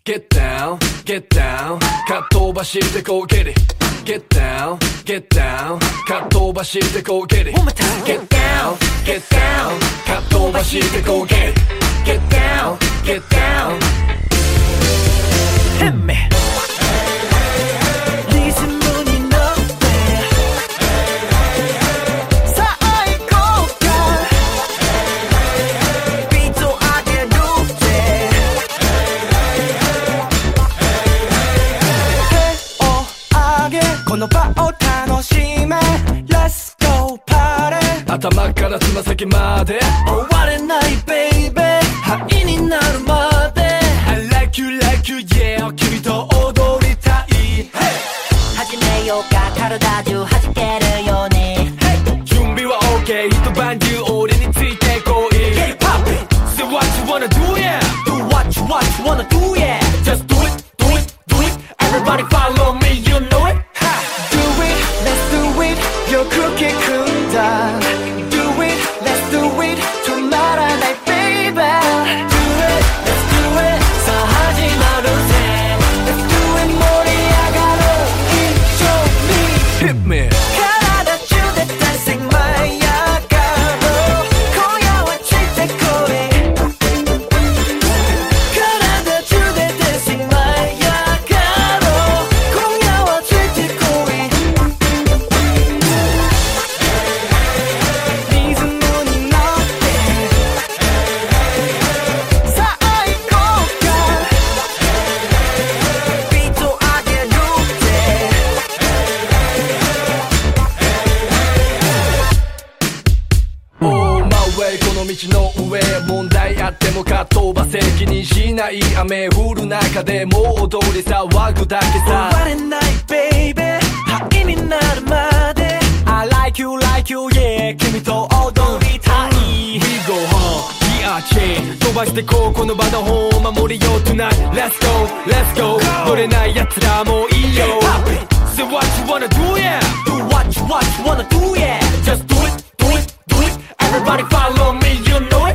Get down, get down かっ飛ばしてこう Get it Get down, get down かっ飛ばしてこう Get it Get down, get down かっ飛ばしてこう Get it Get down, get down Hit meリズムに乗ってさあ行こうかビート上げるぜ手を上げこの場を楽しめ Let's go party 頭からつま先まで終われない baby 灰になるまで I like you like you yeah 君と踊りたい、hey、 始めようか体中弾けるように、 hey、準備は OK 一晩中俺についてこい Get it poppin' Say what you wanna do yeah Do what you wanna do yeah Just do it do it do it Everybody follow me you know it Do it let's do it よく聞くんだ Do it let's do it 止まらない baby Do it let's do it さあ始まるぜ Let's do it 盛り上がろう一緒に Hit me 体中で dancing 舞い上がろう今夜はついてこい体中で dancing 舞い上がろう今夜はついてこいリズムに乗ってさあ行こうかビート上げるぜ Oh my way この道の上問題あってもかっ飛ばせ気にしない雨降る中でもう踊り騒ぐだけさ終われない baby 灰になるまで I like you like you yeah 君と踊りたい We go home DRC 飛ばしてこうこの場の方守りよう tonight Let's go let's go 乗れない奴らもういいよ Say what you wanna do yeah Do what you wanna do yeah Just do it do it do it Everybody follow me you know it